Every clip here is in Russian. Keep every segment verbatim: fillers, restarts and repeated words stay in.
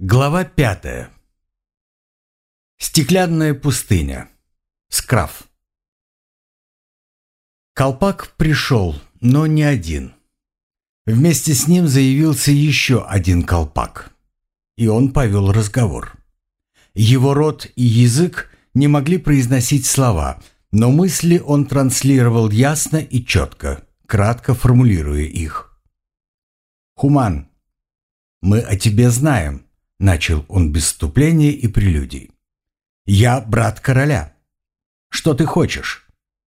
Глава пятая. Стеклянная пустыня. Скраф. Колпак пришел, но не один. Вместе с ним заявился еще один колпак. И он повел разговор. Его рот и язык не могли произносить слова, но мысли он транслировал ясно и четко, кратко формулируя их. «Хуман, мы о тебе знаем», — начал он без вступления и прелюдий. «Я брат короля. Что ты хочешь?»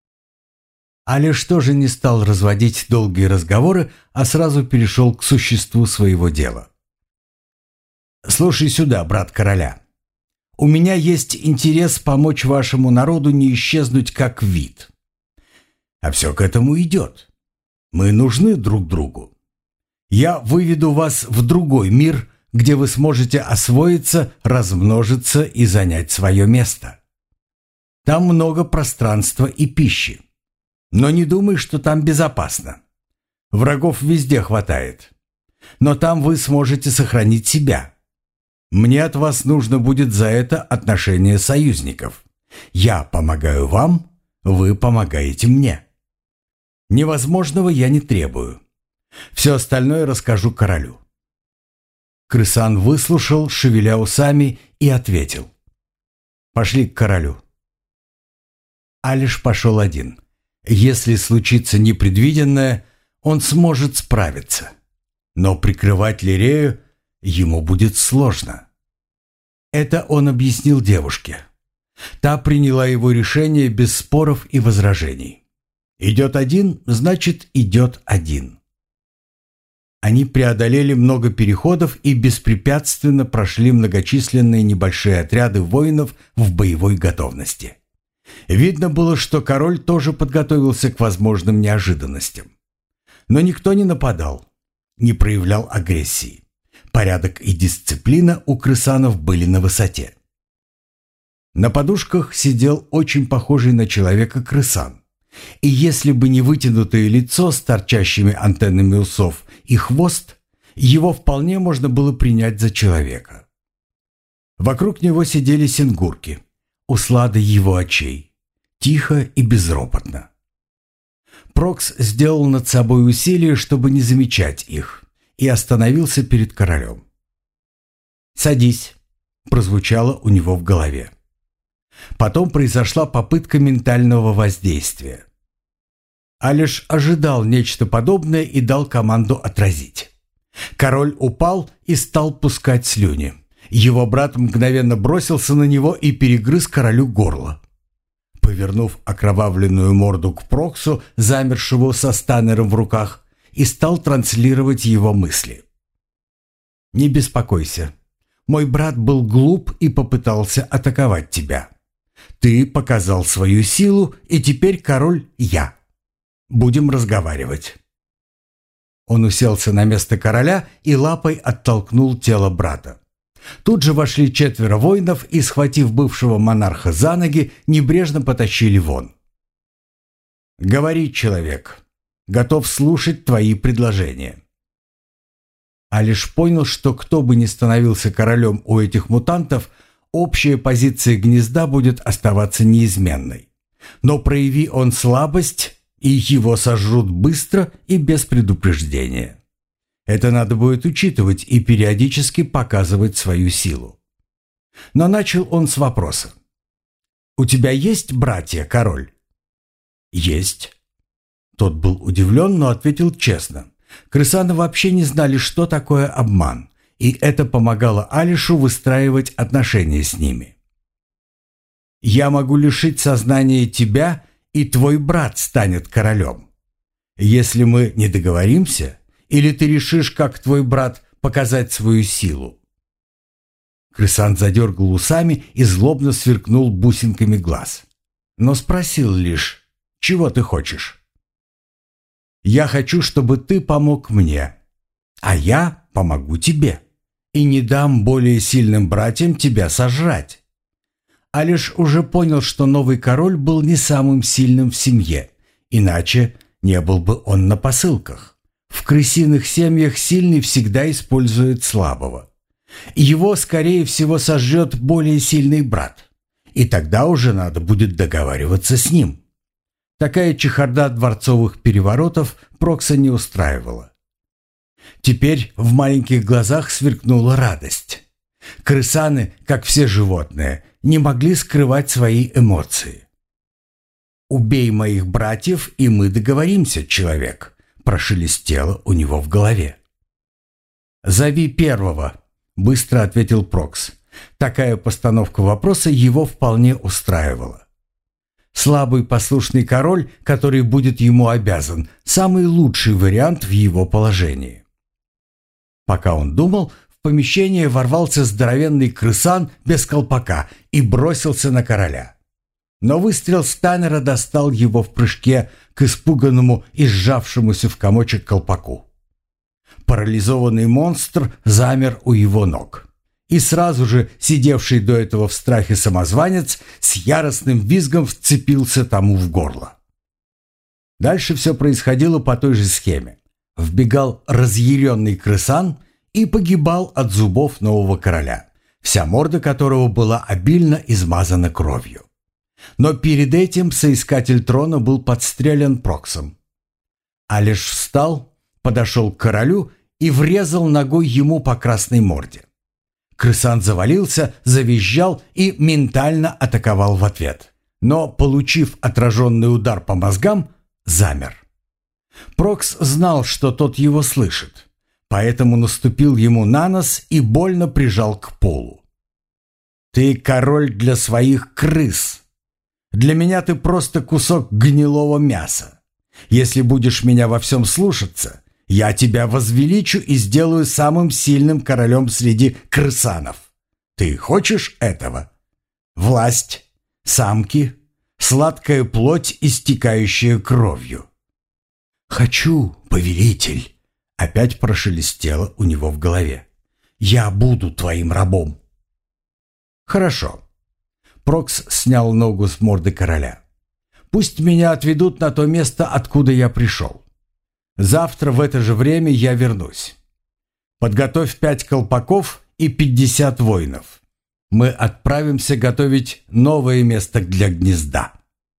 Алиш тоже не стал разводить долгие разговоры, а сразу перешел к существу своего дела. «Слушай сюда, брат короля. У меня есть интерес помочь вашему народу не исчезнуть как вид. А все к этому идет. Мы нужны друг другу. Я выведу вас в другой мир, где вы сможете освоиться, размножиться и занять свое место. Там много пространства и пищи. Но не думай, что там безопасно. Врагов везде хватает. Но там вы сможете сохранить себя. Мне от вас нужно будет за это отношение союзников. Я помогаю вам, вы помогаете мне. Невозможного я не требую. Все остальное расскажу королю». Крысан выслушал, шевеля усами, и ответил: «Пошли к королю». Алиш пошел один. Если случится непредвиденное, он сможет справиться. Но прикрывать Лирею ему будет сложно. Это он объяснил девушке. Та приняла его решение без споров и возражений. Идет один, значит, идет один. Они преодолели много переходов и беспрепятственно прошли многочисленные небольшие отряды воинов в боевой готовности. Видно было, что король тоже подготовился к возможным неожиданностям. Но никто не нападал, не проявлял агрессии. Порядок и дисциплина у крысанов были на высоте. На подушках сидел очень похожий на человека крысан. И если бы не вытянутое лицо с торчащими антеннами усов и хвост, его вполне можно было принять за человека. Вокруг него сидели сингурки, услады его очей, тихо и безропотно. Прокс сделал над собой усилие, чтобы не замечать их, и остановился перед королем. «Садись», — прозвучало у него в голове. Потом произошла попытка ментального воздействия. Алиш ожидал нечто подобное и дал команду отразить. Король упал и стал пускать слюни. Его брат мгновенно бросился на него и перегрыз королю горло. Повернув окровавленную морду к Проксу, замершего со станером в руках, и стал транслировать его мысли. «Не беспокойся. Мой брат был глуп и попытался атаковать тебя. Ты показал свою силу, и теперь король я. Будем разговаривать». Он уселся на место короля и лапой оттолкнул тело брата. Тут же вошли четверо воинов и, схватив бывшего монарха за ноги, небрежно потащили вон. «Говори, человек. Готов слушать твои предложения». Алиш понял, что кто бы ни становился королем у этих мутантов, общая позиция гнезда будет оставаться неизменной. Но прояви он слабость, и его сожрут быстро и без предупреждения. Это надо будет учитывать и периодически показывать свою силу. Но начал он с вопроса. «У тебя есть братья, король?» «Есть». Тот был удивлен, но ответил честно. Крысаны вообще не знали, что такое обман, и это помогало Алишу выстраивать отношения с ними. «Я могу лишить сознания тебя, и твой брат станет королем. Если мы не договоримся, или ты решишь, как твой брат, показать свою силу». Крысан задергал усами и злобно сверкнул бусинками глаз, но спросил лишь: «Чего ты хочешь?» «Я хочу, чтобы ты помог мне, а я помогу тебе, и не дам более сильным братьям тебя сожрать». Алиш уже понял, что новый король был не самым сильным в семье, иначе не был бы он на посылках. В крысиных семьях сильный всегда использует слабого. Его, скорее всего, сожжет более сильный брат. И тогда уже надо будет договариваться с ним. Такая чехарда дворцовых переворотов Прокса не устраивала. Теперь в маленьких глазах сверкнула радость. Крысаны, как все животные, не могли скрывать свои эмоции. «Убей моих братьев, и мы договоримся, человек», – прошелестело у него в голове. «Зови первого», – быстро ответил Прокс. Такая постановка вопроса его вполне устраивала. Слабый послушный король, который будет ему обязан, самый лучший вариант в его положении. Пока он думал, в помещение ворвался здоровенный крысан без колпака и бросился на короля. Но выстрел Станнера достал его в прыжке к испуганному и сжавшемуся в комочек колпаку. Парализованный монстр замер у его ног. И сразу же сидевший до этого в страхе самозванец с яростным визгом вцепился тому в горло. Дальше все происходило по той же схеме. Вбегал разъяренный крысан и погибал от зубов нового короля, вся морда которого была обильно измазана кровью. Но перед этим соискатель трона был подстрелен Проксом. Алиш встал, подошел к королю и врезал ногой ему по красной морде. Крысан завалился, завизжал и ментально атаковал в ответ. Но, получив отраженный удар по мозгам, замер. Прокс знал, что тот его слышит, поэтому наступил ему на нос и больно прижал к полу. «Ты король для своих крыс. Для меня ты просто кусок гнилого мяса. Если будешь меня во всем слушаться, я тебя возвеличу и сделаю самым сильным королем среди крысанов. Ты хочешь этого? Власть, самки, сладкая плоть, истекающая кровью». «Хочу, повелитель», — опять прошелестело у него в голове. «Я буду твоим рабом». «Хорошо». Прокс снял ногу с морды короля. «Пусть меня отведут на то место, откуда я пришел. Завтра в это же время я вернусь. Подготовь пять колпаков и пятьдесят воинов. Мы отправимся готовить новое место для гнезда».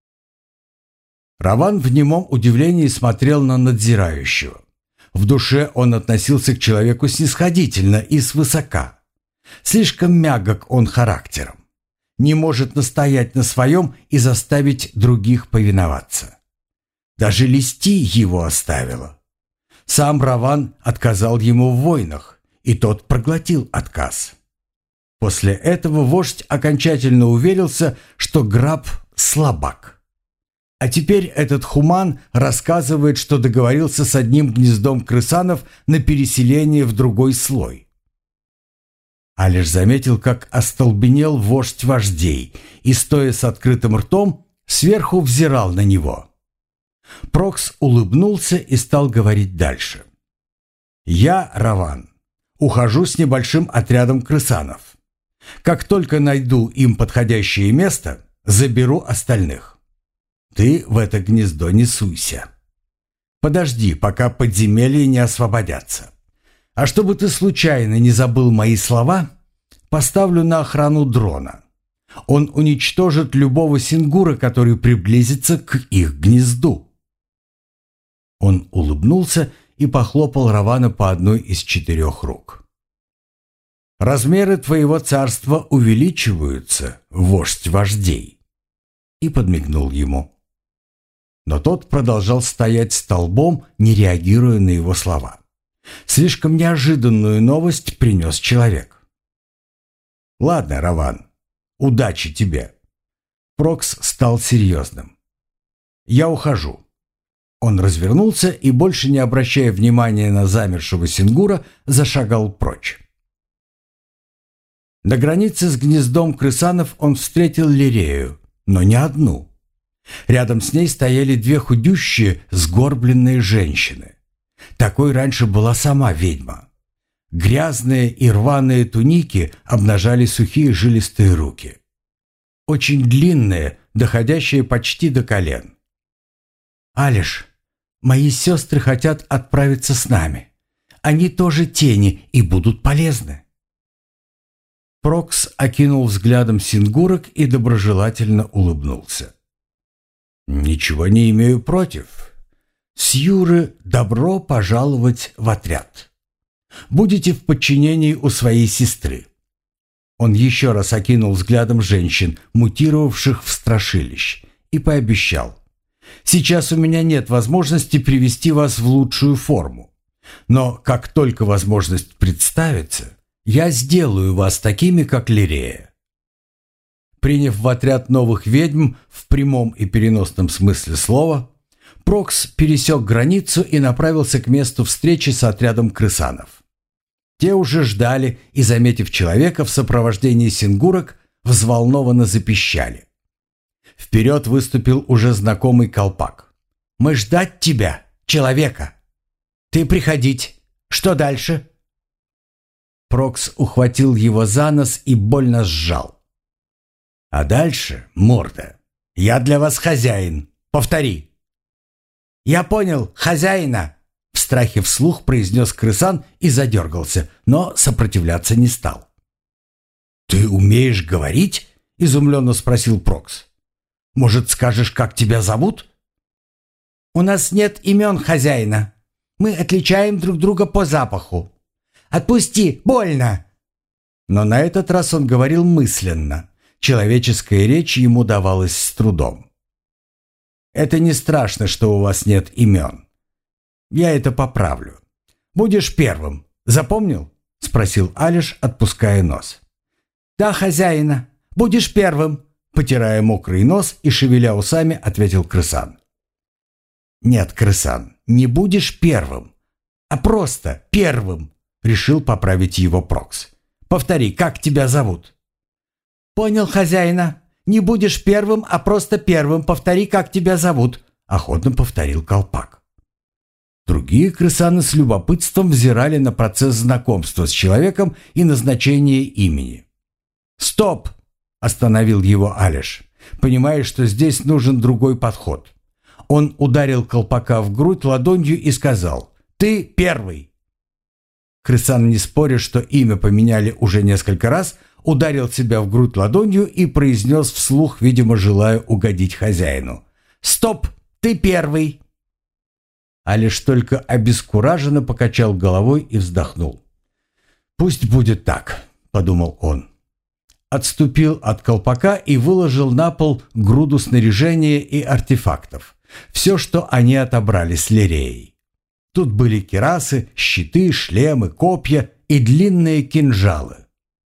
Раван в немом удивлении смотрел на надзирающего. В душе он относился к человеку снисходительно и свысока. Слишком мягок он характером. Не может настоять на своем и заставить других повиноваться. Даже листи его оставило. Сам Раван отказал ему в войнах, и тот проглотил отказ. После этого вождь окончательно уверился, что Граб слабак. А теперь этот хуман рассказывает, что договорился с одним гнездом крысанов на переселение в другой слой. Алиш заметил, как остолбенел вождь вождей и, стоя с открытым ртом, сверху взирал на него. Прокс улыбнулся и стал говорить дальше. «Я, Раван, ухожу с небольшим отрядом крысанов. Как только найду им подходящее место, заберу остальных. Ты в это гнездо не суйся. Подожди, пока подземелья не освободятся. А чтобы ты случайно не забыл мои слова, поставлю на охрану дрона. Он уничтожит любого сингура, который приблизится к их гнезду». Он улыбнулся и похлопал Равана по одной из четырех рук. «Размеры твоего царства увеличиваются, вождь вождей», и подмигнул ему. Но тот продолжал стоять столбом, не реагируя на его слова. Слишком неожиданную новость принес человек. «Ладно, Раван, удачи тебе». Прокс стал серьезным. «Я ухожу». Он развернулся и, больше не обращая внимания на замершего сингура, зашагал прочь. На границе с гнездом крысанов он встретил Лирею, но не одну. Рядом с ней стояли две худющие, сгорбленные женщины. Такой раньше была сама ведьма. Грязные и рваные туники обнажали сухие жилистые руки. Очень длинные, доходящие почти до колен. «Алиш, мои сестры хотят отправиться с нами. Они тоже тени и будут полезны». Прокс окинул взглядом сингурок и доброжелательно улыбнулся. «Ничего не имею против. Сьюры, добро пожаловать в отряд. Будете в подчинении у своей сестры». Он еще раз окинул взглядом женщин, мутировавших в страшилищ, и пообещал: «Сейчас у меня нет возможности привести вас в лучшую форму. Но как только возможность представится, я сделаю вас такими, как Лирея». Приняв в отряд новых ведьм в прямом и переносном смысле слова, Прокс пересек границу и направился к месту встречи с отрядом крысанов. Те уже ждали и, заметив человека в сопровождении сингурок, взволнованно запищали. Вперед выступил уже знакомый колпак. «Мы ждать тебя, человека!» «Ты приходить. Что дальше?» Прокс ухватил его за нос и больно сжал. «А дальше, морда, я для вас хозяин. Повтори». «Я понял, хозяина!» В страхе вслух произнес крысан и задергался, но сопротивляться не стал. «Ты умеешь говорить?» — изумленно спросил Прокс. «Может, скажешь, как тебя зовут?» «У нас нет имен хозяина. Мы отличаем друг друга по запаху. Отпусти, больно!» Но на этот раз он говорил мысленно. Человеческая речь ему давалась с трудом. «Это не страшно, что у вас нет имен. Я это поправлю. Будешь первым. Запомнил?» — спросил Алиш, отпуская нос. «Да, хозяина. Будешь первым», — потирая мокрый нос и шевеля усами, ответил крысан. «Нет, крысан, не будешь первым, а просто первым», — решил поправить его Прокс. «Повтори, как тебя зовут?» «Понял, хозяина. Не будешь первым, а просто первым. Повтори, как тебя зовут», — охотно повторил колпак. Другие крысаны с любопытством взирали на процесс знакомства с человеком и назначение имени. «Стоп!» — остановил его Алиш, понимая, что здесь нужен другой подход. Он ударил колпака в грудь ладонью и сказал: «Ты первый!» Крысан, не споря, что имя поменяли уже несколько раз, ударил себя в грудь ладонью и произнес вслух, видимо, желая угодить хозяину: «Стоп! Ты первый!» А лишь только обескураженно покачал головой и вздохнул. «Пусть будет так», — подумал он. Отступил от колпака и выложил на пол груду снаряжения и артефактов. Все, что они отобрали с Лиреей. Тут были кирасы, щиты, шлемы, копья и длинные кинжалы.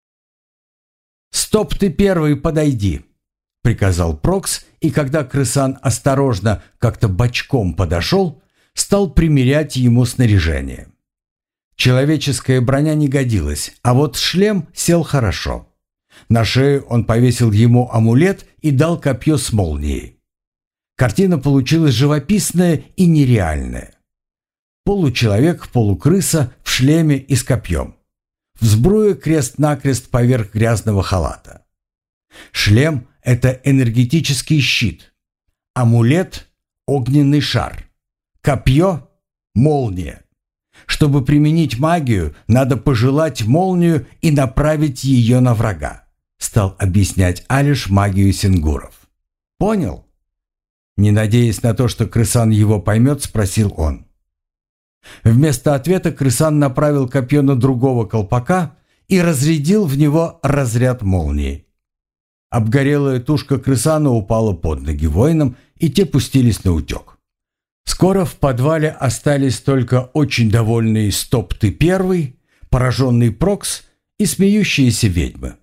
«Стоп, ты первый, подойди», — приказал Прокс, и когда крысан осторожно, как-то бочком подошел, стал примерять ему снаряжение. Человеческая броня не годилась, а вот шлем сел хорошо. На шею он повесил ему амулет и дал копье с молнией. Картина получилась живописная и нереальная. Получеловек, полукрыса в шлеме и с копьем. В сбруе крест-накрест поверх грязного халата. Шлем — это энергетический щит. Амулет — огненный шар. Копье — молния. Чтобы применить магию, надо пожелать молнию и направить ее на врага, стал объяснять Алиш магию сингуров. Понял? Не надеясь на то, что крысан его поймет, спросил он. Вместо ответа крысан направил копье на другого колпака и разрядил в него разряд молнии. Обгорелая тушка крысана упала под ноги воинам, и те пустились на утек. Скоро в подвале остались только очень довольный «Стоп, ты первый», пораженный Прокс и смеющиеся ведьмы.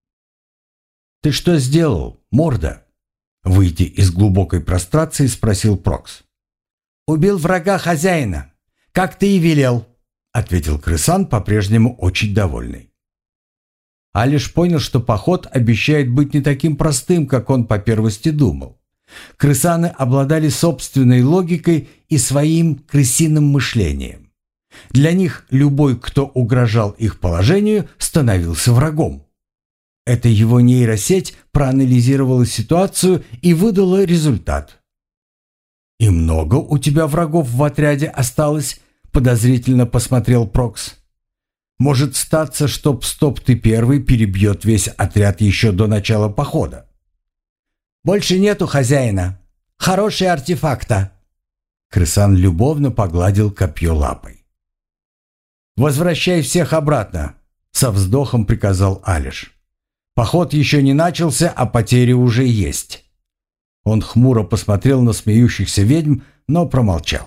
«Ты что сделал, морда?» Выйдя из глубокой прострации, спросил Прокс. «Убил врага хозяина, как ты и велел», — ответил крысан, по-прежнему очень довольный. Алиш понял, что поход обещает быть не таким простым, как он по первости думал. Крысаны обладали собственной логикой и своим крысиным мышлением. Для них любой, кто угрожал их положению, становился врагом. Эта его нейросеть проанализировала ситуацию и выдала результат. «И много у тебя врагов в отряде осталось?» — подозрительно посмотрел Прокс. Может статься, что стоп ты первый перебьет весь отряд еще до начала похода. «Больше нету хозяина. Хорошие артефакта». Крысан любовно погладил копье лапой. «Возвращай всех обратно», — со вздохом приказал Алиш. «Поход еще не начался, а потери уже есть». Он хмуро посмотрел на смеющихся ведьм, но промолчал.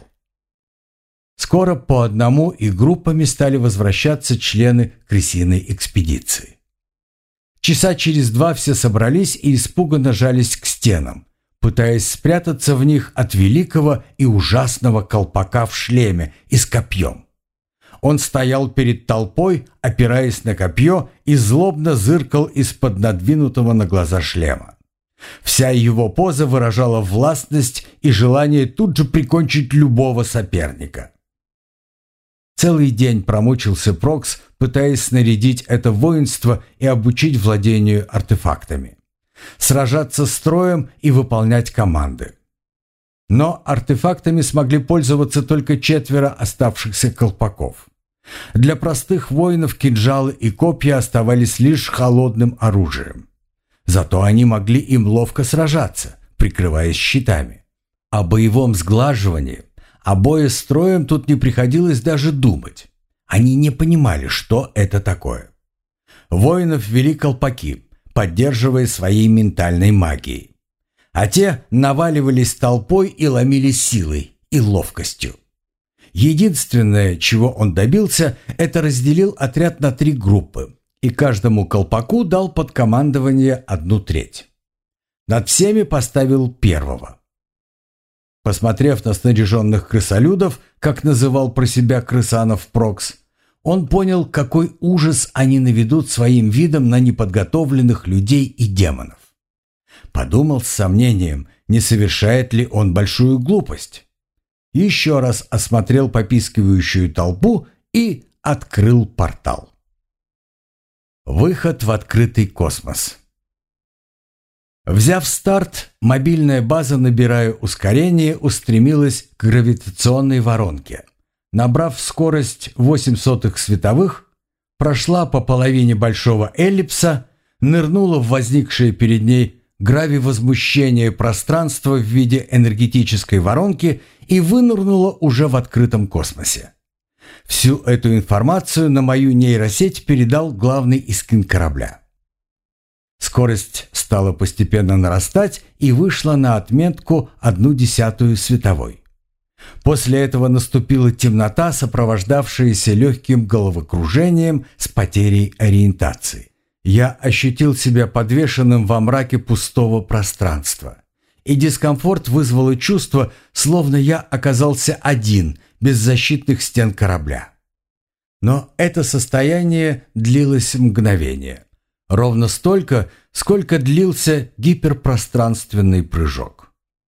Скоро по одному и группами стали возвращаться члены крысиной экспедиции. Часа через два все собрались и испуганно жались к стенам, пытаясь спрятаться в них от великого и ужасного колпака в шлеме и с копьем. Он стоял перед толпой, опираясь на копье, и злобно зыркал из-под надвинутого на глаза шлема. Вся его поза выражала властность и желание тут же прикончить любого соперника. Целый день промучился Прокс, пытаясь снарядить это воинство и обучить владению артефактами, сражаться строем и выполнять команды. Но артефактами смогли пользоваться только четверо оставшихся колпаков. Для простых воинов кинжалы и копья оставались лишь холодным оружием. Зато они могли им ловко сражаться, прикрываясь щитами. О боевом сглаживании, о бое строем тут не приходилось даже думать. Они не понимали, что это такое. Воинов вели колпаки, поддерживая своей ментальной магией. А те наваливались толпой и ломили силой и ловкостью. Единственное, чего он добился, это разделил отряд на три группы, и каждому колпаку дал под командование одну треть. Над всеми поставил первого. Посмотрев на снаряженных крысолюдов, как называл про себя крысанов Прокс, он понял, какой ужас они наведут своим видом на неподготовленных людей и демонов. Подумал с сомнением, не совершает ли он большую глупость. Еще раз осмотрел попискивающую толпу и открыл портал. Выход в открытый космос. Взяв старт, мобильная база, набирая ускорение, устремилась к гравитационной воронке. Набрав скорость восемь сотых световых, прошла по половине большого эллипса, нырнула в возникшее перед ней гравивозмущение пространства в виде энергетической воронки и вынырнула уже в открытом космосе. Всю эту информацию на мою нейросеть передал главный искин корабля. Скорость стала постепенно нарастать и вышла на отметку одну десятую световой. После этого наступила темнота, сопровождавшаяся легким головокружением с потерей ориентации. Я ощутил себя подвешенным во мраке пустого пространства. И дискомфорт вызвало чувство, словно я оказался один, без защитных стен корабля. Но это состояние длилось мгновение. Ровно столько, сколько длился гиперпространственный прыжок.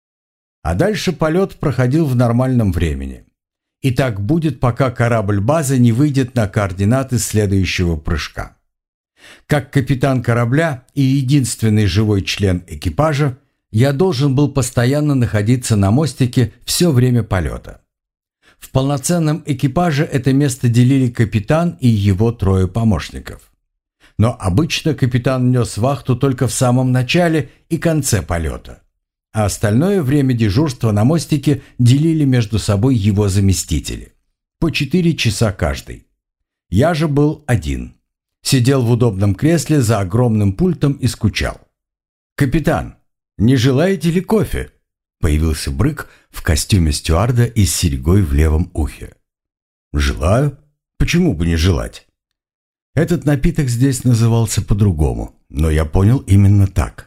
А дальше полет проходил в нормальном времени. И так будет, пока корабль базы не выйдет на координаты следующего прыжка. Как капитан корабля и единственный живой член экипажа, я должен был постоянно находиться на мостике все время полета. В полноценном экипаже это место делили капитан и его трое помощников. Но обычно капитан нес вахту только в самом начале и конце полета, а остальное время дежурства на мостике делили между собой его заместители. По четыре часа каждый. Я же был один. Сидел в удобном кресле за огромным пультом и скучал. «Капитан, не желаете ли кофе?» Появился Брык в костюме стюарда и с серьгой в левом ухе. «Желаю. Почему бы не желать?» Этот напиток здесь назывался по-другому, но я понял именно так.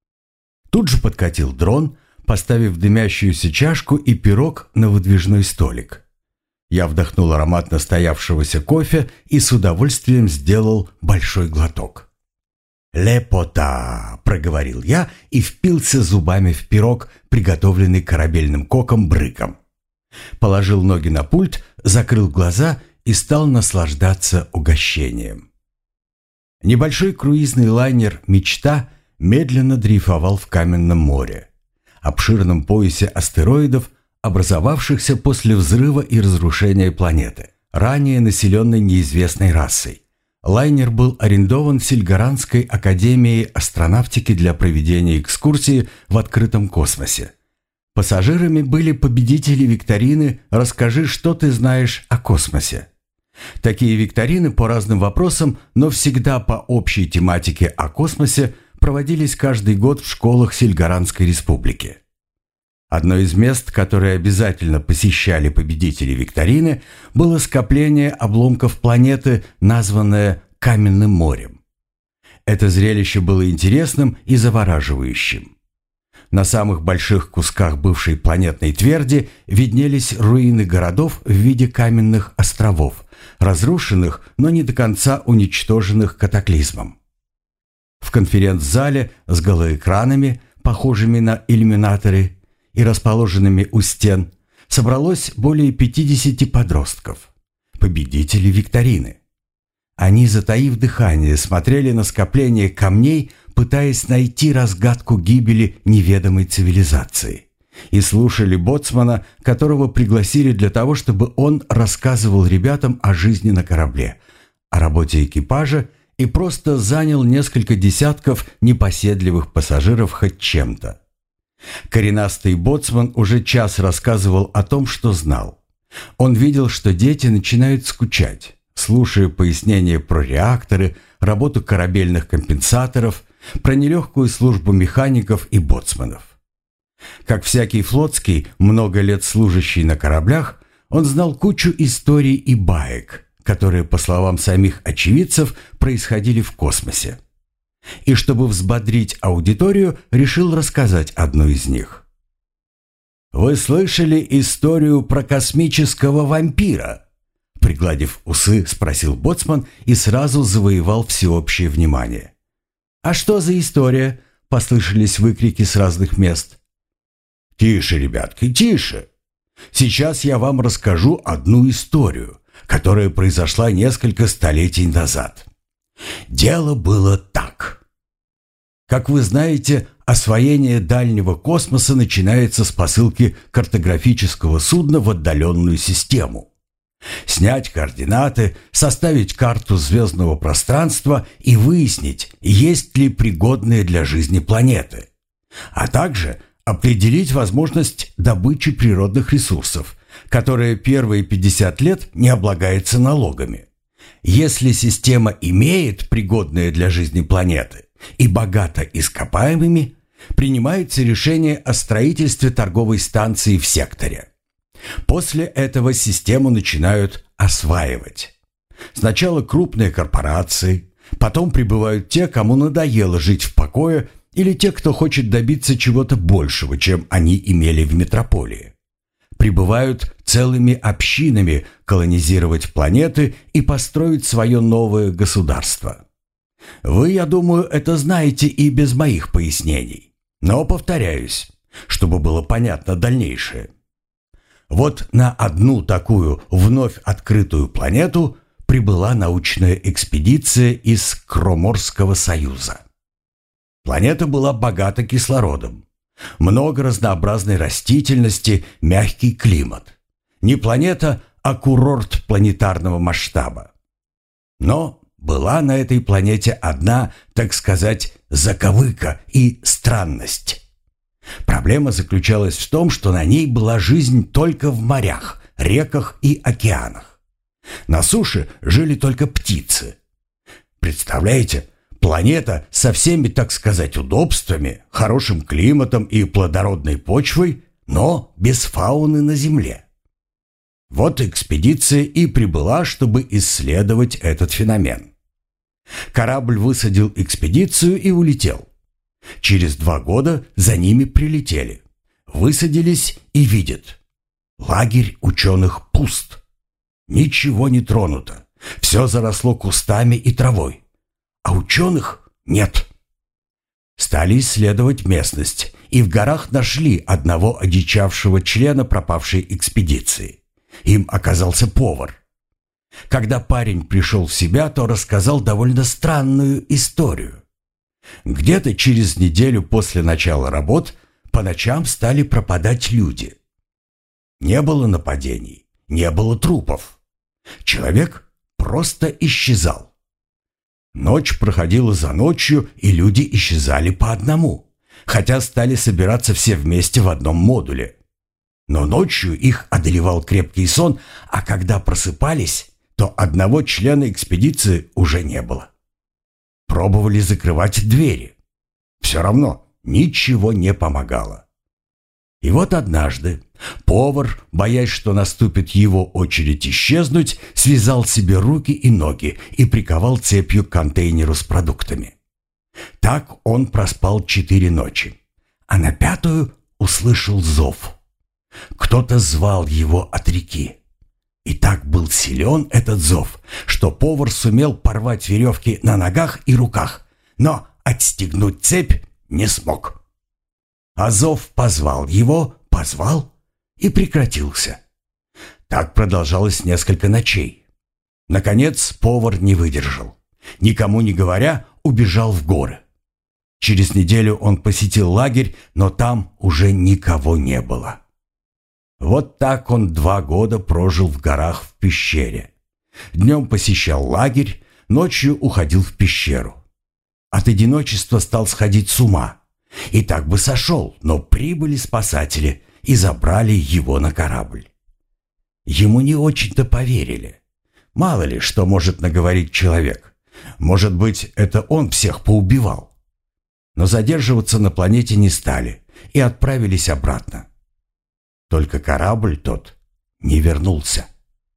Тут же подкатил дрон, поставив дымящуюся чашку и пирог на выдвижной столик. Я вдохнул аромат настоявшегося кофе и с удовольствием сделал большой глоток. «Лепота!» – проговорил я и впился зубами в пирог, приготовленный корабельным коком Брыком. Положил ноги на пульт, закрыл глаза и стал наслаждаться угощением. Небольшой круизный лайнер «Мечта» медленно дрейфовал в каменном море, обширном поясе астероидов, образовавшихся после взрыва и разрушения планеты. ранее населенной неизвестной расой. Лайнер был арендован Сильгаранской академией астронавтики для проведения экскурсии в открытом космосе. Пассажирами были победители викторины «Расскажи, что ты знаешь о космосе». Такие викторины по разным вопросам, но всегда по общей тематике о космосе, проводились каждый год в школах Сильгаранской республики. Одно из мест, которые обязательно посещали победители викторины, было скопление обломков планеты, названное Каменным морем. Это зрелище было интересным и завораживающим. На самых больших кусках бывшей планетной тверди виднелись руины городов в виде каменных островов, разрушенных, но не до конца уничтоженных катаклизмом. В конференц-зале с голоэкранами, похожими на иллюминаторы, и расположенными у стен, собралось более пятидесяти подростков, победителей викторины. Они, затаив дыхание, смотрели на скопление камней, пытаясь найти разгадку гибели неведомой цивилизации, и слушали боцмана, которого пригласили для того, чтобы он рассказывал ребятам о жизни на корабле, о работе экипажа и просто занял несколько десятков непоседливых пассажиров хоть чем-то. Коренастый боцман уже час рассказывал о том, что знал. Он видел, что дети начинают скучать, слушая пояснения про реакторы, работу корабельных компенсаторов, про нелегкую службу механиков и боцманов. Как всякий флотский, много лет служащий на кораблях, он знал кучу историй и баек, которые, по словам самих очевидцев, происходили в космосе. И чтобы взбодрить аудиторию, решил рассказать одну из них. «Вы слышали историю про космического вампира?» Пригладив усы, спросил боцман и сразу завоевал всеобщее внимание. «А что за история?» – послышались выкрики с разных мест. «Тише, ребятки, тише! Сейчас я вам расскажу одну историю, которая произошла несколько столетий назад. Дело было так. Как вы знаете, освоение дальнего космоса начинается с посылки картографического судна в отдаленную систему. Снять координаты, составить карту звездного пространства и выяснить, есть ли пригодные для жизни планеты, а также определить возможность добычи природных ресурсов, которая первые пятьдесят лет не облагается налогами. Если система имеет пригодные для жизни планеты и богата ископаемыми, принимается решение о строительстве торговой станции в секторе. После этого систему начинают осваивать. Сначала крупные корпорации, потом прибывают те, кому надоело жить в покое, или те, кто хочет добиться чего-то большего, чем они имели в метрополии. Прибывают целыми общинами колонизировать планеты и построить свое новое государство. Вы, я думаю, это знаете и без моих пояснений. Но повторяюсь, чтобы было понятно дальнейшее. Вот на одну такую вновь открытую планету прибыла научная экспедиция из Кроморского союза. Планета была богата кислородом. Много разнообразной растительности, мягкий климат. Не планета, а курорт планетарного масштаба. Но была на этой планете одна, так сказать, заковыка и странность. Проблема заключалась в том, что на ней была жизнь только в морях, реках и океанах. На суше жили только птицы. Представляете, планета со всеми, так сказать, удобствами, хорошим климатом и плодородной почвой, но без фауны на Земле. Вот экспедиция и прибыла, чтобы исследовать этот феномен. Корабль высадил экспедицию и улетел. Через два года за ними прилетели. Высадились и видят. Лагерь ученых пуст. Ничего не тронуто. Все заросло кустами и травой. А ученых нет. Стали исследовать местность и в горах нашли одного одичавшего члена пропавшей экспедиции. Им оказался повар. Когда парень пришел в себя, то рассказал довольно странную историю. Где-то через неделю после начала работ по ночам стали пропадать люди. Не было нападений, не было трупов. Человек просто исчезал. Ночь проходила за ночью, и люди исчезали по одному, хотя стали собираться все вместе в одном модуле. Но ночью их одолевал крепкий сон, а когда просыпались, то одного члена экспедиции уже не было. Пробовали закрывать двери. Все равно ничего не помогало. И вот однажды повар, боясь, что наступит его очередь исчезнуть, связал себе руки и ноги и приковал цепью к контейнеру с продуктами. Так он проспал четыре ночи, а на пятую услышал зов. Кто-то звал его от реки. И так был силен этот зов, что повар сумел порвать веревки на ногах и руках, но отстегнуть цепь не смог. А зов позвал его, позвал и прекратился. Так продолжалось несколько ночей. Наконец повар не выдержал. Никому не говоря, убежал в горы. Через неделю он посетил лагерь, но там уже никого не было. Вот так он два года прожил в горах в пещере. Днем посещал лагерь, ночью уходил в пещеру. От одиночества стал сходить с ума. И так бы сошел, но прибыли спасатели и забрали его на корабль. Ему не очень-то поверили. Мало ли, что может наговорить человек. Может быть, это он всех поубивал. Но задерживаться на планете не стали и отправились обратно. Только корабль тот не вернулся.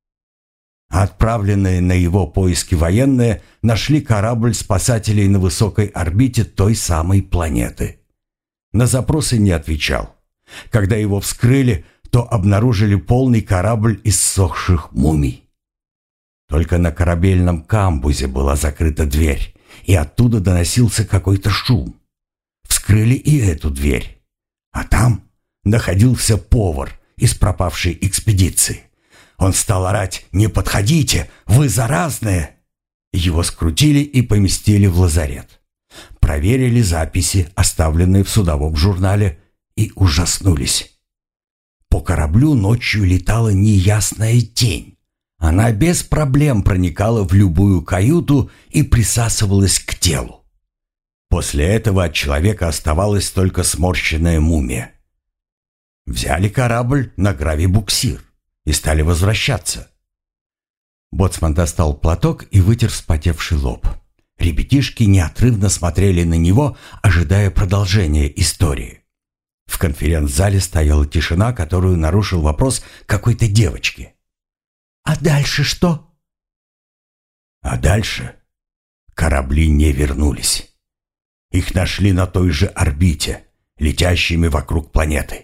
Отправленные на его поиски военные нашли корабль спасателей на высокой орбите той самой планеты. На запросы не отвечал. Когда его вскрыли, то обнаружили полный корабль из ссохших мумий. Только на корабельном камбузе была закрыта дверь, и оттуда доносился какой-то шум. Вскрыли и эту дверь. А там находился повар из пропавшей экспедиции. Он стал орать: «Не подходите, вы заразные!» Его скрутили и поместили в лазарет. Проверили записи, оставленные в судовом журнале, и ужаснулись. По кораблю ночью летала неясная тень. Она без проблем проникала в любую каюту и присасывалась к телу. После этого от человека оставалась только сморщенная мумия. Взяли корабль на гравибуксир и стали возвращаться. Боцман достал платок и вытер вспотевший лоб. Ребятишки неотрывно смотрели на него, ожидая продолжения истории. В конференц-зале стояла тишина, которую нарушил вопрос какой-то девочки. «А дальше что?» А дальше корабли не вернулись. Их нашли на той же орбите, летящими вокруг планеты.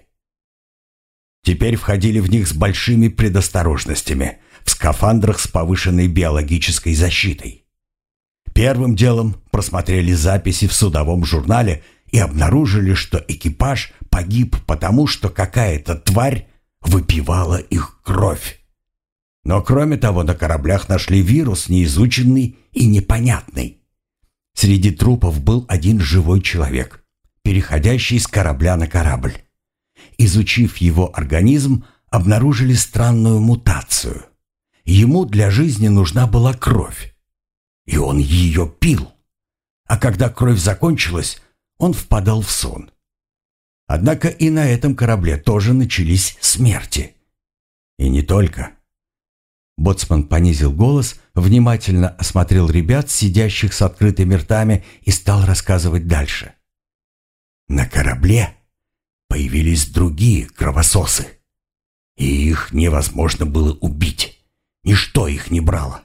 Теперь входили в них с большими предосторожностями, в скафандрах с повышенной биологической защитой. Первым делом просмотрели записи в судовом журнале и обнаружили, что экипаж погиб потому, что какая-то тварь выпивала их кровь. Но кроме того, на кораблях нашли вирус, неизученный и непонятный. Среди трупов был один живой человек, переходящий с корабля на корабль. Изучив его организм, обнаружили странную мутацию. Ему для жизни нужна была кровь. И он ее пил. А когда кровь закончилась, он впадал в сон. Однако и на этом корабле тоже начались смерти. И не только. Боцман понизил голос, внимательно осмотрел ребят, сидящих с открытыми ртами, и стал рассказывать дальше. На корабле появились другие кровососы. И их невозможно было убить. Ничто их не брало.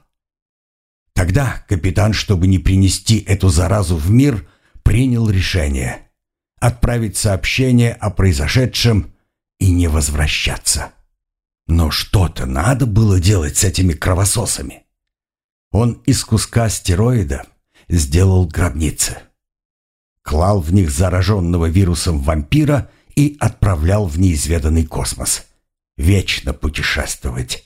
Тогда капитан, чтобы не принести эту заразу в мир, принял решение отправить сообщение о произошедшем и не возвращаться. Но что-то надо было делать с этими кровососами. Он из куска астероида сделал гробницы, клал в них зараженного вирусом вампира и отправлял в неизведанный космос, вечно путешествовать.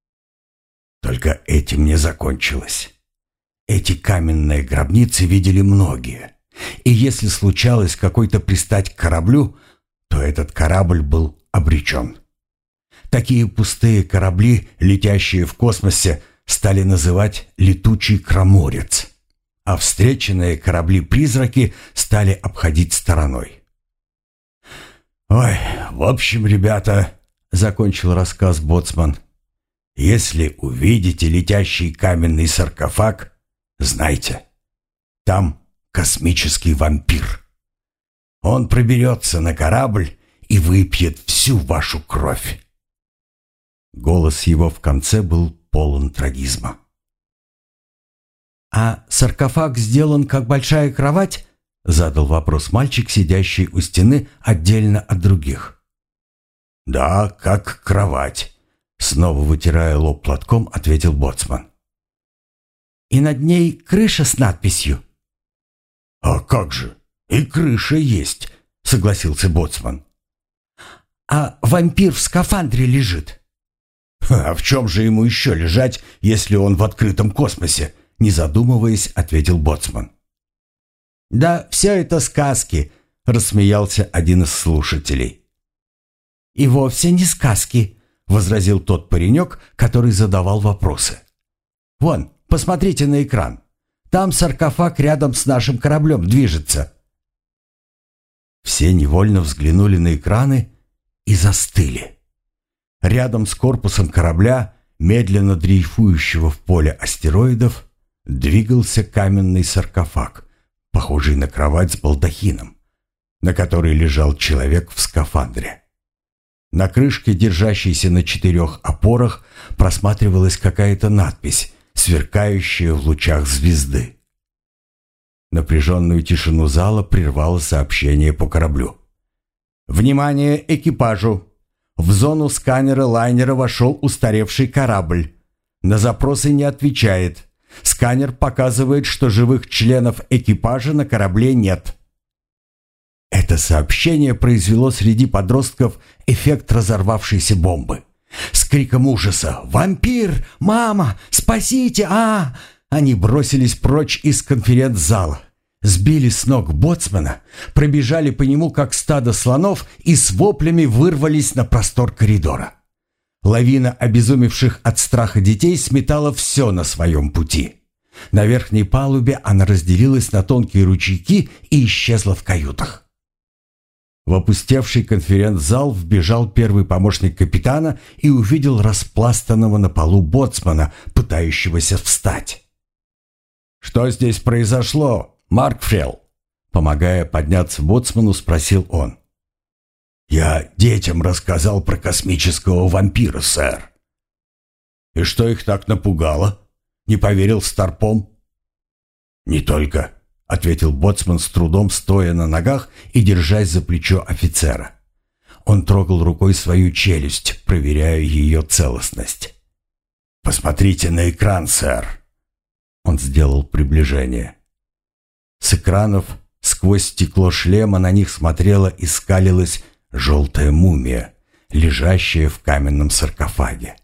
Только этим не закончилось. Эти каменные гробницы видели многие, и если случалось какой-то пристать к кораблю, то этот корабль был обречен. Такие пустые корабли, летящие в космосе, стали называть «летучий краморец», а встреченные корабли-призраки стали обходить стороной. «Ой, в общем, ребята», — закончил рассказ боцман, — «если увидите летящий каменный саркофаг, знайте, там космический вампир. Он проберется на корабль и выпьет всю вашу кровь». Голос его в конце был полон трагизма. «А саркофаг сделан как большая кровать?» — задал вопрос мальчик, сидящий у стены отдельно от других. «Да, как кровать», — снова вытирая лоб платком, ответил боцман. «И над ней крыша с надписью?» «А как же, и крыша есть», — согласился боцман. «А вампир в скафандре лежит?» «А в чем же ему еще лежать, если он в открытом космосе?» Не задумываясь, ответил боцман. «Да все это сказки», — рассмеялся один из слушателей. «И вовсе не сказки», — возразил тот паренек, который задавал вопросы. «Вон, посмотрите на экран. Там саркофаг рядом с нашим кораблем движется». Все невольно взглянули на экраны и застыли. Рядом с корпусом корабля, медленно дрейфующего в поле астероидов, двигался каменный саркофаг, похожий на кровать с балдахином, на которой лежал человек в скафандре. На крышке, держащейся на четырех опорах, просматривалась какая-то надпись, сверкающая в лучах звезды. Напряженную тишину зала прервало сообщение по кораблю. «Внимание экипажу! В зону сканера лайнера вошел устаревший корабль. На запросы не отвечает. Сканер показывает, что живых членов экипажа на корабле нет». Это сообщение произвело среди подростков эффект разорвавшейся бомбы. С криком ужаса «Вампир! Мама! Спасите! А!» они бросились прочь из конференц-зала. Сбили с ног боцмана, пробежали по нему, как стадо слонов, и с воплями вырвались на простор коридора. Лавина обезумевших от страха детей сметала все на своем пути. На верхней палубе она разделилась на тонкие ручейки и исчезла в каютах. В опустевший конференц-зал вбежал первый помощник капитана и увидел распластанного на полу боцмана, пытающегося встать. «Что здесь произошло, Маркфрел?» Помогая подняться боцману, спросил он. «Я детям рассказал про космического вампира, сэр». «И что их так напугало? Не поверил старпом?» «Не только», — ответил боцман с трудом, стоя на ногах и держась за плечо офицера. Он трогал рукой свою челюсть, проверяя ее целостность. «Посмотрите на экран, сэр». Он сделал приближение. С экранов, сквозь стекло шлема, на них смотрела и скалилась желтая мумия, лежащая в каменном саркофаге.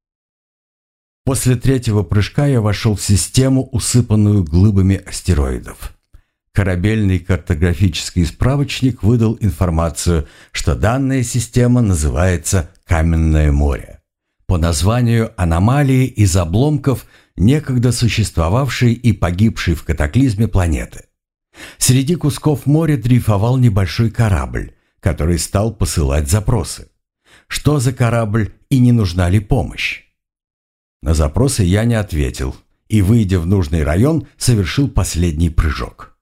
После третьего прыжка я вошел в систему, усыпанную глыбами астероидов. Корабельный картографический справочник выдал информацию, что данная система называется «Каменное море», по названию аномалии из обломков некогда существовавшей и погибшей в катаклизме планеты. Среди кусков моря дрейфовал небольшой корабль, который стал посылать запросы. Что за корабль и не нужна ли помощь? На запросы я не ответил и, выйдя в нужный район, совершил последний прыжок.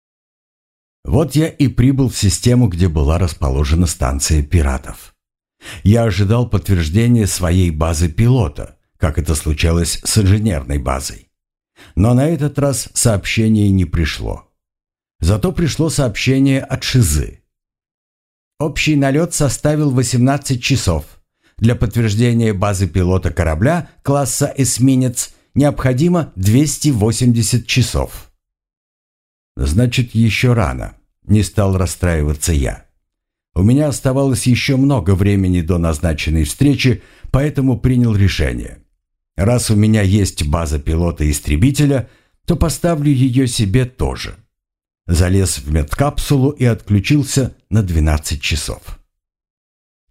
Вот я и прибыл в систему, где была расположена станция пиратов. Я ожидал подтверждения своей базы пилота, как это случалось с инженерной базой. Но на этот раз сообщение не пришло. Зато пришло сообщение от Шизы. Общий налет составил восемнадцать часов. Для подтверждения базы пилота корабля класса «Эсминец» необходимо двести восемьдесят часов. Значит, еще рано. Не стал расстраиваться я. У меня оставалось еще много времени до назначенной встречи, поэтому принял решение. Раз у меня есть база пилота-истребителя, то поставлю ее себе тоже. Залез в медкапсулу и отключился на двенадцать часов.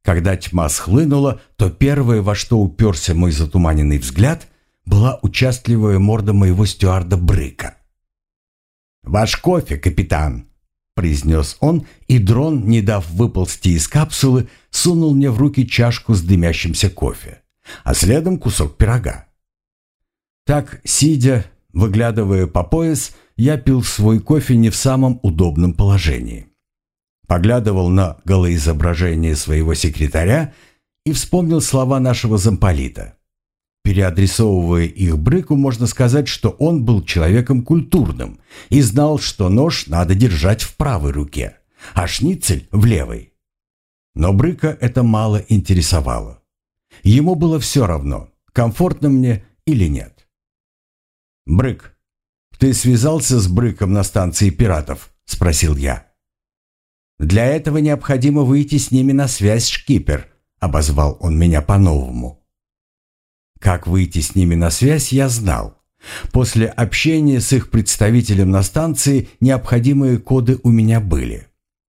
Когда тьма схлынула, то первое, во что уперся мой затуманенный взгляд, была участливая морда моего стюарда Брыка. «Ваш кофе, капитан!» — произнес он, и дрон, не дав выползти из капсулы, сунул мне в руки чашку с дымящимся кофе, а следом кусок пирога. Так, сидя, выглядывая по пояс, я пил свой кофе не в самом удобном положении. Поглядывал на голоизображение своего секретаря и вспомнил слова нашего замполита. Переадресовывая их Брыку, можно сказать, что он был человеком культурным и знал, что нож надо держать в правой руке, а шницель в левой. Но Брыка это мало интересовало. Ему было все равно, комфортно мне или нет. «Брык, ты связался с Брыком на станции пиратов?» – спросил я. «Для этого необходимо выйти с ними на связь, шкипер», – обозвал он меня по-новому. Как выйти с ними на связь, я знал. После общения с их представителем на станции необходимые коды у меня были.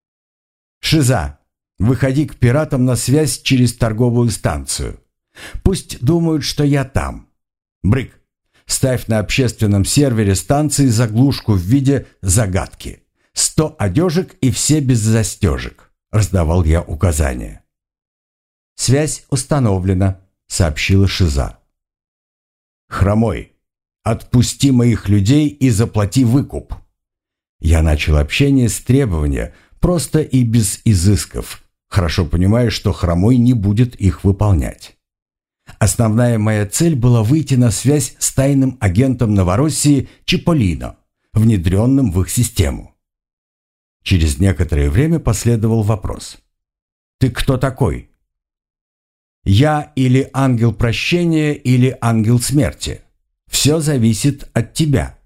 «Шиза, выходи к пиратам на связь через торговую станцию. Пусть думают, что я там. Брык, ставь на общественном сервере станции заглушку в виде загадки. Сто одежек и все без застежек», — раздавал я указания. «Связь установлена», — сообщила Шиза. «Хромой, отпусти моих людей и заплати выкуп». Я начал общение с требования, просто и без изысков, хорошо понимая, что Хромой не будет их выполнять. Основная моя цель была выйти на связь с тайным агентом Новороссии Чиполлино, внедренным в их систему. Через некоторое время последовал вопрос. «Ты кто такой?» «Я или ангел прощения, или ангел смерти. Все зависит от тебя».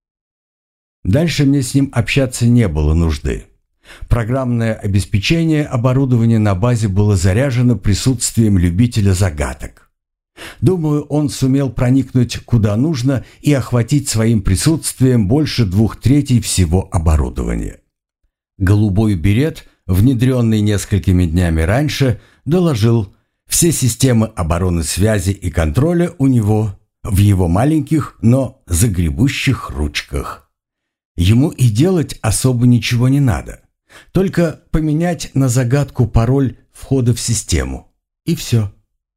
Дальше мне с ним общаться не было нужды. Программное обеспечение оборудования на базе было заряжено присутствием любителя загадок. Думаю, он сумел проникнуть куда нужно и охватить своим присутствием больше двух третей всего оборудования. Голубой берет, внедренный несколькими днями раньше, доложил: все системы обороны связи и контроля у него в его маленьких, но загребущих ручках. Ему и делать особо ничего не надо. Только поменять на загадку пароль входа в систему. И все.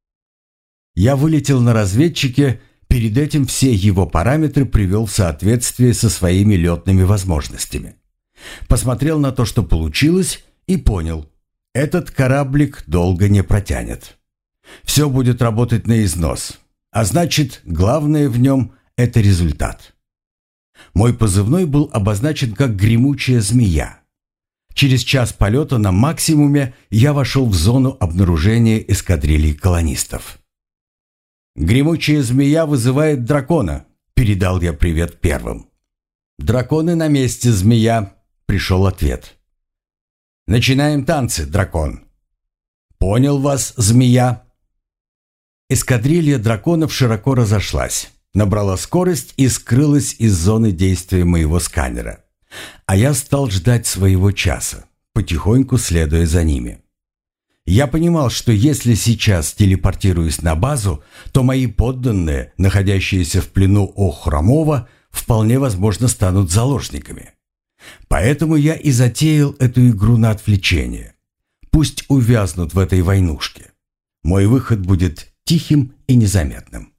Я вылетел на разведчике, перед этим все его параметры привел в соответствие со своими летными возможностями. Посмотрел на то, что получилось, и понял: этот кораблик долго не протянет. Все будет работать на износ, а значит, главное в нем – это результат. Мой позывной был обозначен как «гремучая змея». Через час полета на максимуме я вошел в зону обнаружения эскадрильи колонистов. «Гремучая змея вызывает дракона», – передал я привет первым. «Драконы на месте, змея», – пришел ответ. «Начинаем танцы, дракон». «Понял вас, змея». Эскадрилья драконов широко разошлась, набрала скорость и скрылась из зоны действия моего сканера. А я стал ждать своего часа, потихоньку следуя за ними. Я понимал, что если сейчас телепортируюсь на базу, то мои подданные, находящиеся в плену у Хромова, вполне возможно станут заложниками. Поэтому я и затеял эту игру на отвлечение. Пусть увязнут в этой войнушке. Мой выход будет тихим и незаметным.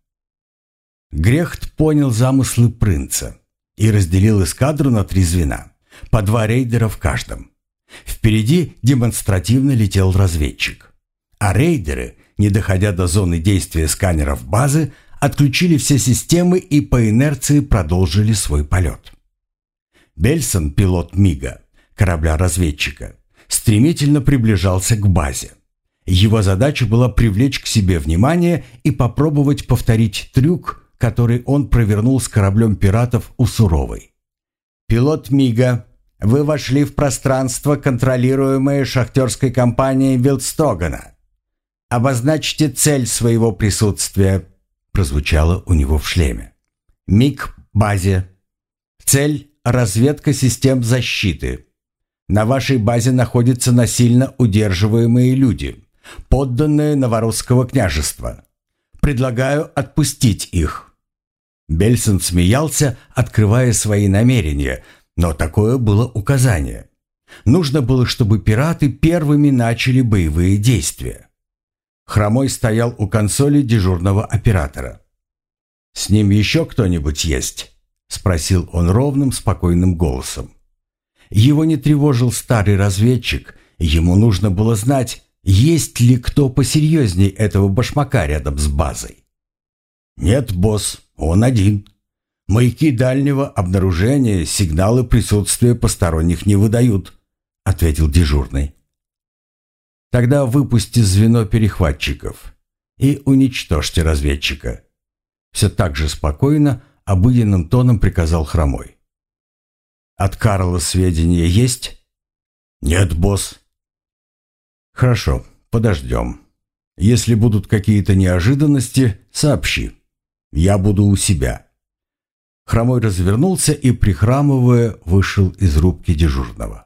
Грехт понял замыслы принца и разделил эскадру на три звена, по два рейдера в каждом. Впереди демонстративно летел разведчик. А рейдеры, не доходя до зоны действия сканеров базы, отключили все системы и по инерции продолжили свой полет. Бельсон, пилот Мига, корабля-разведчика, стремительно приближался к базе. Его задача была привлечь к себе внимание и попробовать повторить трюк, который он провернул с кораблем пиратов у Суровой. «Пилот Мига, вы вошли в пространство, контролируемое шахтерской компанией Вилдстрогана. Обозначьте цель своего присутствия», – прозвучало у него в шлеме. «Миг базе. Цель – разведка систем защиты. На вашей базе находятся насильно удерживаемые люди. Подданные Новоросского княжества. Предлагаю отпустить их». Бельсон смеялся, открывая свои намерения, но такое было указание. Нужно было, чтобы пираты первыми начали боевые действия. Хромой стоял у консоли дежурного оператора. «С ним еще кто-нибудь есть?» — спросил он ровным, спокойным голосом. Его не тревожил старый разведчик, ему нужно было знать, есть ли кто посерьезней этого башмака рядом с базой. «Нет, босс, он один. Маяки дальнего обнаружения сигналы присутствия посторонних не выдают», — ответил дежурный. «Тогда выпусти звено перехватчиков и уничтожьте разведчика». Все так же спокойно, обыденным тоном приказал Хромой. «От Карла сведения есть?» «Нет, босс». «Хорошо, подождем. Если будут какие-то неожиданности, сообщи. Я буду у себя». Хромой развернулся и, прихрамывая, вышел из рубки дежурного.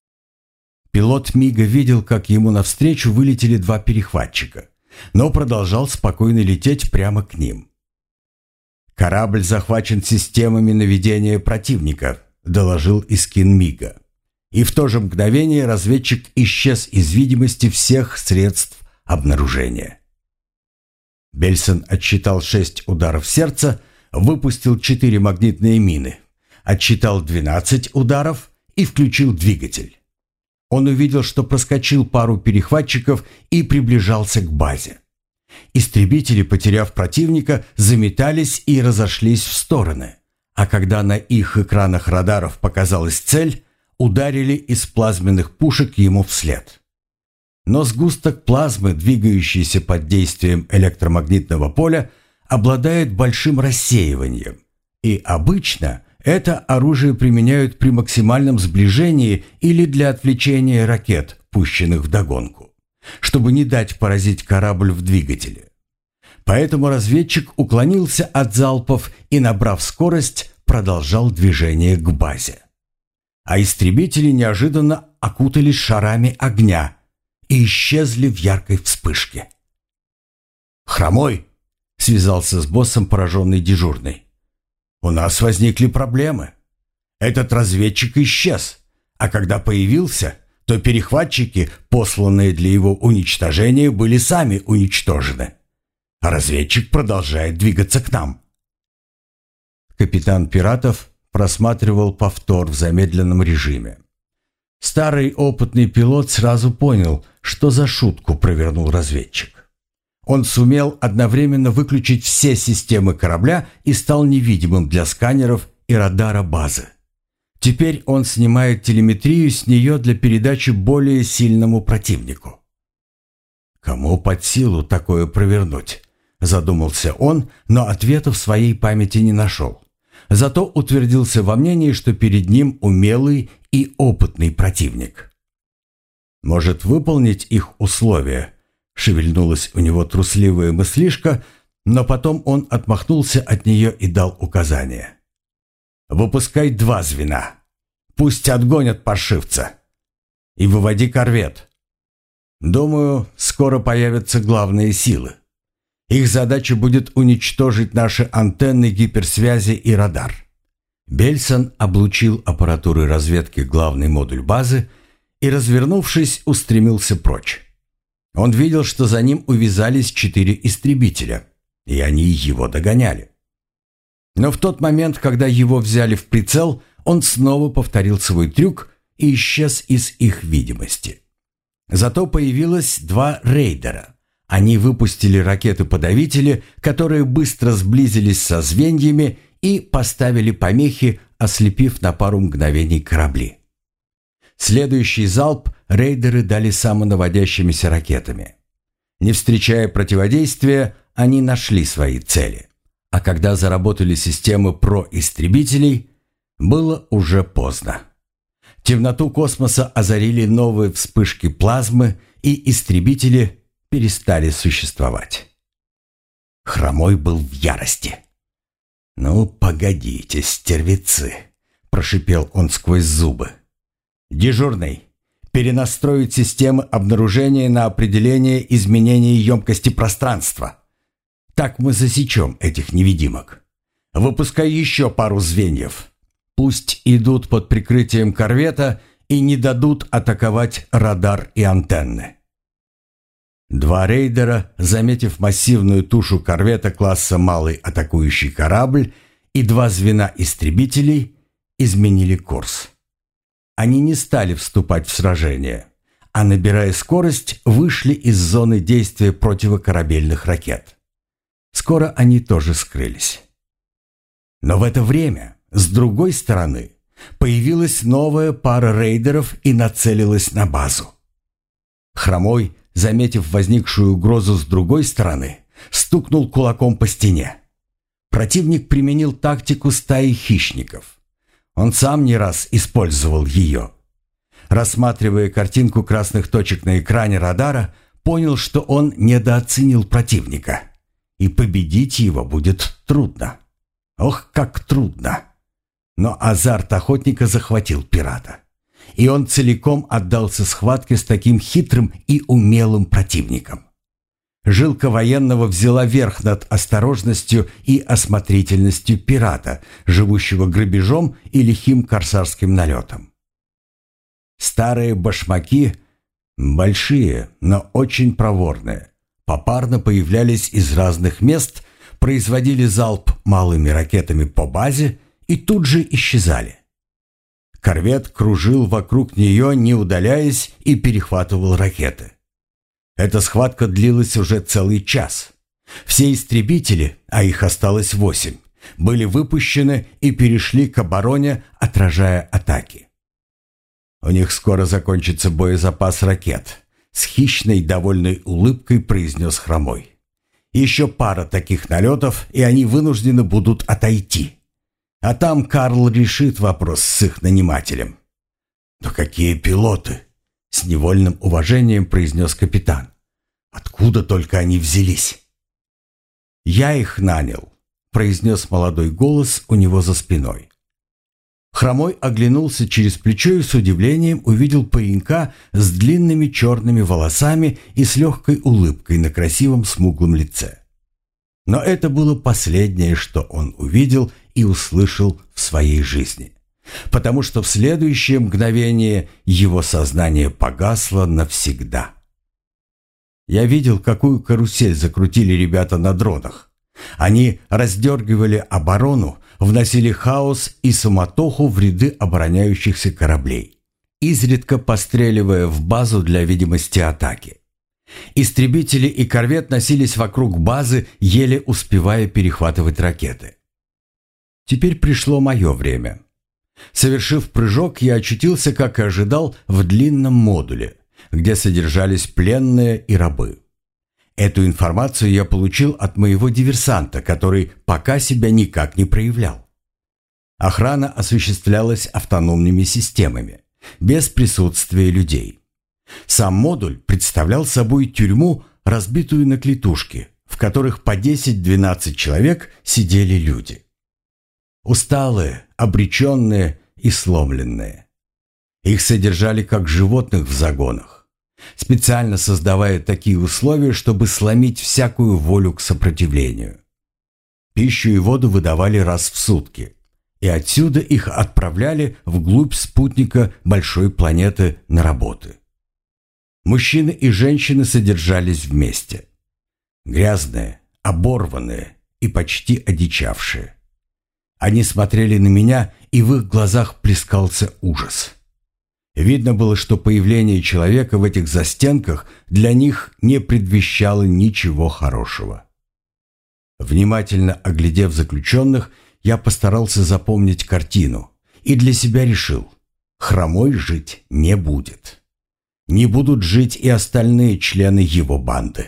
Пилот мига видел, как ему навстречу вылетели два перехватчика, но продолжал спокойно лететь прямо к ним. «Корабль захвачен системами наведения противника», — доложил Искин мига. И в то же мгновение разведчик исчез из видимости всех средств обнаружения. Бельсон отсчитал шесть ударов сердца, выпустил четыре магнитные мины, отсчитал двенадцать ударов и включил двигатель. Он увидел, что проскочил пару перехватчиков и приближался к базе. Истребители, потеряв противника, заметались и разошлись в стороны, а когда на их экранах радаров показалась цель, ударили из плазменных пушек ему вслед. Но сгусток плазмы, двигающийся под действием электромагнитного поля, обладает большим рассеиванием, и обычно это оружие применяют при максимальном сближении или для отвлечения ракет, пущенных вдогонку, чтобы не дать поразить корабль в двигателе. Поэтому разведчик уклонился от залпов и, набрав скорость, продолжал движение к базе. А истребители неожиданно окутались шарами огня и исчезли в яркой вспышке. «Хромой!» — связался с боссом пораженный дежурный. «У нас возникли проблемы. Этот разведчик исчез, а когда появился, то перехватчики, посланные для его уничтожения, были сами уничтожены. А разведчик продолжает двигаться к нам». Капитан пиратов просматривал повтор в замедленном режиме. Старый опытный пилот сразу понял, что за шутку провернул разведчик. Он сумел одновременно выключить все системы корабля и стал невидимым для сканеров и радара базы. Теперь он снимает телеметрию с нее для передачи более сильному противнику. «Кому под силу такое провернуть?» – задумался он, но ответа в своей памяти не нашел. Зато утвердился во мнении, что перед ним умелый и опытный противник. «Может, выполнить их условия?» – шевельнулась у него трусливая мыслишка, но потом он отмахнулся от нее и дал указание. «Выпускай два звена. Пусть отгонят паршивца. И выводи корвет. Думаю, скоро появятся главные силы. Их задача будет уничтожить наши антенны гиперсвязи и радар». Бельсон облучил аппаратурой разведки главный модуль базы и, развернувшись, устремился прочь. Он видел, что за ним увязались четыре истребителя, и они его догоняли. Но в тот момент, когда его взяли в прицел, он снова повторил свой трюк и исчез из их видимости. Зато появилось два рейдера. Они выпустили ракеты-подавители, которые быстро сблизились со звеньями и поставили помехи, ослепив на пару мгновений корабли. Следующий залп рейдеры дали самонаводящимися ракетами. Не встречая противодействия, они нашли свои цели. А когда заработали системы ПРО-истребителей, было уже поздно. Темноту космоса озарили новые вспышки плазмы, и истребители перестали существовать. Хромой был в ярости. «Ну, погодите, стервецы!» – прошипел он сквозь зубы. «Дежурный, перенастроить системы обнаружения на определение изменения емкости пространства. Так мы засечем этих невидимок. Выпускай еще пару звеньев. Пусть идут под прикрытием корвета и не дадут атаковать радар и антенны». Два рейдера, заметив массивную тушу корвета класса «Малый атакующий корабль», и два звена истребителей, изменили курс. Они не стали вступать в сражение, а, набирая скорость, вышли из зоны действия противокорабельных ракет. Скоро они тоже скрылись. Но в это время, с другой стороны, появилась новая пара рейдеров и нацелилась на базу. Хромой, заметив возникшую угрозу с другой стороны, стукнул кулаком по стене. Противник применил тактику стаи хищников. Он сам не раз использовал ее. Рассматривая картинку красных точек на экране радара, понял, что он недооценил противника, и победить его будет трудно. Ох, как трудно! Но азарт охотника захватил пирата, и он целиком отдался схватке с таким хитрым и умелым противником. Жилка военного взяла верх над осторожностью и осмотрительностью пирата, живущего грабежом и лихим корсарским налетом. Старые башмаки, большие, но очень проворные, попарно появлялись из разных мест, производили залп малыми ракетами по базе и тут же исчезали. Корвет кружил вокруг нее, не удаляясь, и перехватывал ракеты. Эта схватка длилась уже целый час. Все истребители, а их осталось восемь, были выпущены и перешли к обороне, отражая атаки. «У них скоро закончится боезапас ракет», — с хищной довольной улыбкой произнес Хромой. «Еще пара таких налетов, и они вынуждены будут отойти. А там Карл решит вопрос с их нанимателем». «Да какие пилоты!» — с невольным уважением произнес капитан. «Откуда только они взялись?» «Я их нанял», — произнес молодой голос у него за спиной. Хромой оглянулся через плечо и с удивлением увидел паренька с длинными черными волосами и с легкой улыбкой на красивом смуглом лице. Но это было последнее, что он увидел и услышал в своей жизни, потому что в следующее мгновение его сознание погасло навсегда. Я видел, какую карусель закрутили ребята на дронах. Они раздергивали оборону, вносили хаос и суматоху в ряды обороняющихся кораблей, изредка постреливая в базу для видимости атаки. Истребители и корвет носились вокруг базы, еле успевая перехватывать ракеты. Теперь пришло мое время. Совершив прыжок, я очутился, как и ожидал, в длинном модуле, где содержались пленные и рабы. Эту информацию я получил от моего диверсанта, который пока себя никак не проявлял. Охрана осуществлялась автономными системами, без присутствия людей. Сам модуль представлял собой тюрьму, разбитую на клетушки, в которых по десять-двенадцать человек сидели люди. Усталые, обреченные и сломленные. Их содержали как животных в загонах, специально создавая такие условия, чтобы сломить всякую волю к сопротивлению. Пищу и воду выдавали раз в сутки, и отсюда их отправляли вглубь спутника большой планеты на работы. Мужчины и женщины содержались вместе. Грязные, оборванные и почти одичавшие. Они смотрели на меня, и в их глазах плескался ужас. Видно было, что появление человека в этих застенках для них не предвещало ничего хорошего. Внимательно оглядев заключенных, я постарался запомнить картину и для себя решил: Хромой жить не будет. Не будут жить и остальные члены его банды.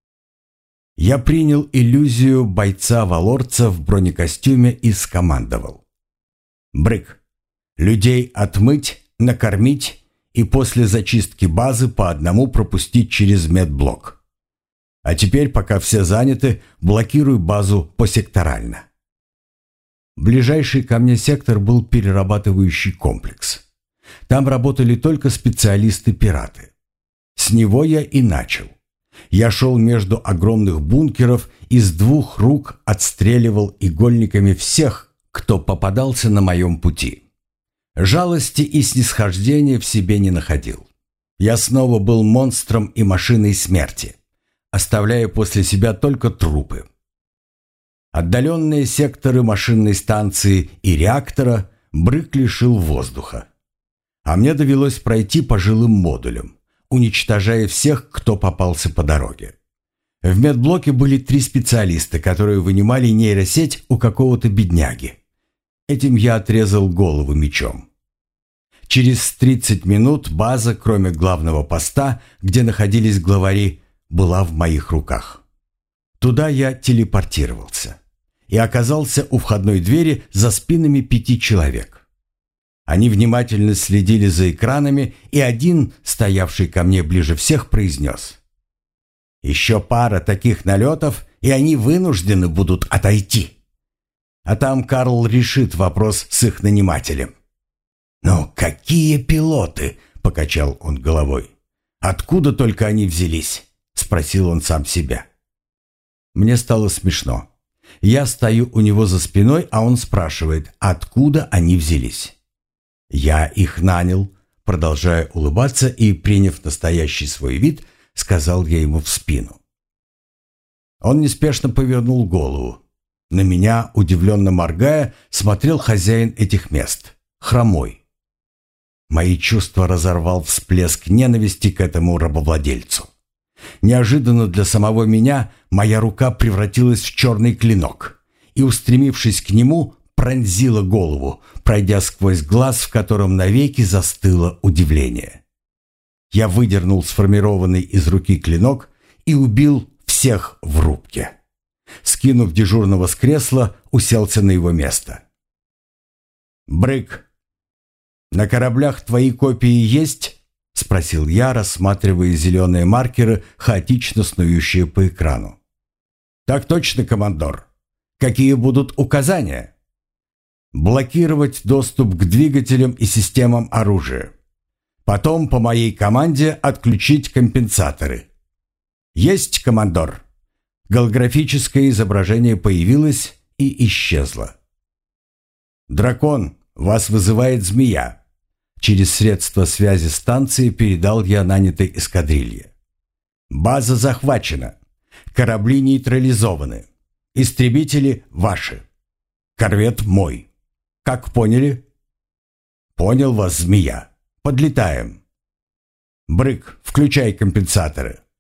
Я принял иллюзию бойца-валорца в бронекостюме и скомандовал: «Брык, людей отмыть, накормить и после зачистки базы по одному пропустить через медблок. А теперь, пока все заняты, блокируй базу посекторально». Ближайший ко мне сектор был перерабатывающий комплекс. Там работали только специалисты-пираты. С него я и начал. Я шел между огромных бункеров и с двух рук отстреливал игольниками всех, кто попадался на моем пути. Жалости и снисхождения в себе не находил. Я снова был монстром и машиной смерти, оставляя после себя только трупы. Отдаленные секторы машинной станции и реактора Брык лишил воздуха. А мне довелось пройти по жилым модулям, уничтожая всех, кто попался по дороге. В медблоке были три специалиста, которые вынимали нейросеть у какого-то бедняги. Этим я отрезал голову мечом. Через тридцать минут база, кроме главного поста, где находились главари, была в моих руках. Туда я телепортировался и оказался у входной двери за спинами пяти человек. Они внимательно следили за экранами, и один, стоявший ко мне ближе всех, произнес: «Еще пара таких налетов, и они вынуждены будут отойти. А там Карл решит вопрос с их нанимателем». «Ну, какие пилоты?» — покачал он головой. «Откуда только они взялись?» — спросил он сам себя. Мне стало смешно. Я стою у него за спиной, а он спрашивает, откуда они взялись. «Я их нанял», — продолжая улыбаться и приняв настоящий свой вид, сказал я ему в спину. Он неспешно повернул голову. На меня, удивленно моргая, смотрел хозяин этих мест, хромой. Мои чувства разорвал всплеск ненависти к этому рабовладельцу. Неожиданно для самого меня моя рука превратилась в черный клинок и, устремившись к нему, пронзила голову, пройдя сквозь глаз, в котором навеки застыло удивление. Я выдернул сформированный из руки клинок и убил всех в рубке. Скинув дежурного с кресла, уселся на его место. «Брык, на кораблях твои копии есть?» — спросил я, рассматривая зеленые маркеры, хаотично снующие по экрану. «Так точно, командор. Какие будут указания?» «Блокировать доступ к двигателям и системам оружия. Потом по моей команде отключить компенсаторы». «Есть, командор». Голографическое изображение появилось и исчезло. «Дракон, вас вызывает змея». Через средства связи станции передал я нанятой эскадрилье. «База захвачена. Корабли нейтрализованы. Истребители ваши. Корвет мой. Как поняли?» «Понял вас, змея. Подлетаем». «Брык, включай компенсаторы».